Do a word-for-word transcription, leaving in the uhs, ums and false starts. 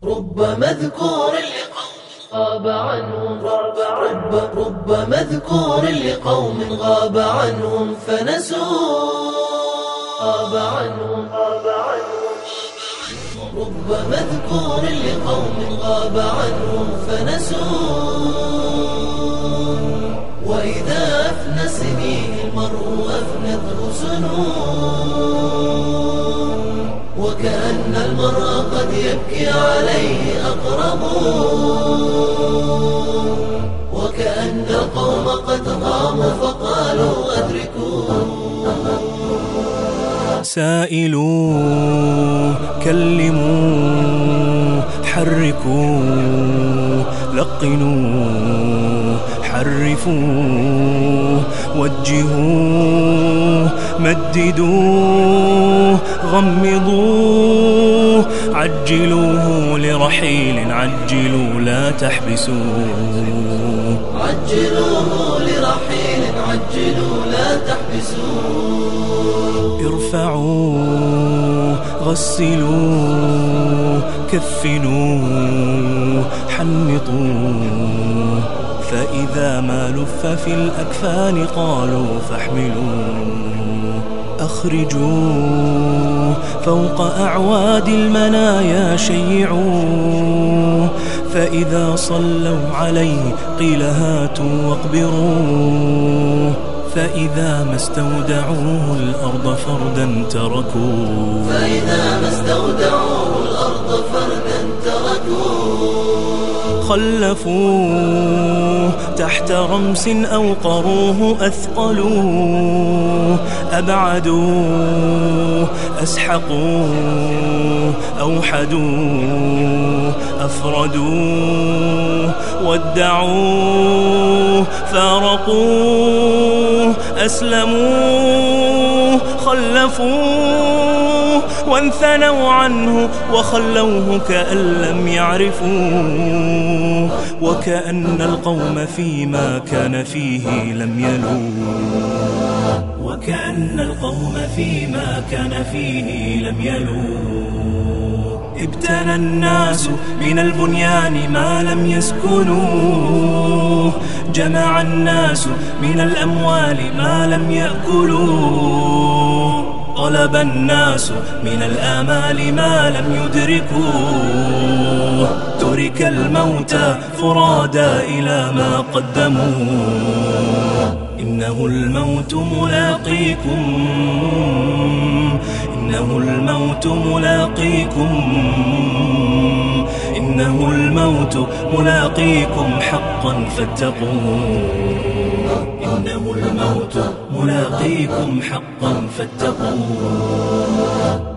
رب مذكور لقوم غاب عنهم رب, رب مذكور لقوم غاب عنهم فنسوا غاب عنهم رب مذكور لقوم غاب عنهم فنسوا وإذا أفنى سنين المرء أفنته سنون وكأن المرء قد يبكي عليه أقرب وكأن القوم قد قاموا فقالوا أدركوا سائلوا كلموا حركوا لقنوا حرفوا وجهوا مددوا غمضوا عجلوه لرحيل عجلوا لا تحبسوا عجلوه لرحيل عجلوا لا تحبسوا ارفعوا غسلوا كفنوا حنطوا فإذا ما لف في الأكفان قالوا فاحملوا أخرجوا فوق أعواد المنايا شيعوا فإذا صلوا عليه قيل هاتوا واقبروا فإذا ما استودعوه الأرض فردا تركوا فإذا ما استودعوه الأرض فردا تركوا خلفوه تحت رمس أوقروه أثقلوه أبعدوه أسحقوه أوحدوه أفردوه ودعوه فارقوه أسلموه خلفوه وانثنوا عنه وخلوه كأن لم يعرفوه وكأن القوم فيما كان فيه لم يلوه وكأن القوم فيما كان فيه لم يلوه ابتنى الناس من البنيان ما لم يسكنوه جمع الناس من الأموال ما لم يأكلوه طلب الناس من الآمال ما لم يدركوه ترك الموتى فرادا إلى ما قدموه إنه الموت ملاقيكم إنه الموت ملاقيكم إنه الموت ملاقيكم حقا فاتقوه إنه الموت ملاقيكم حقا فاتقوه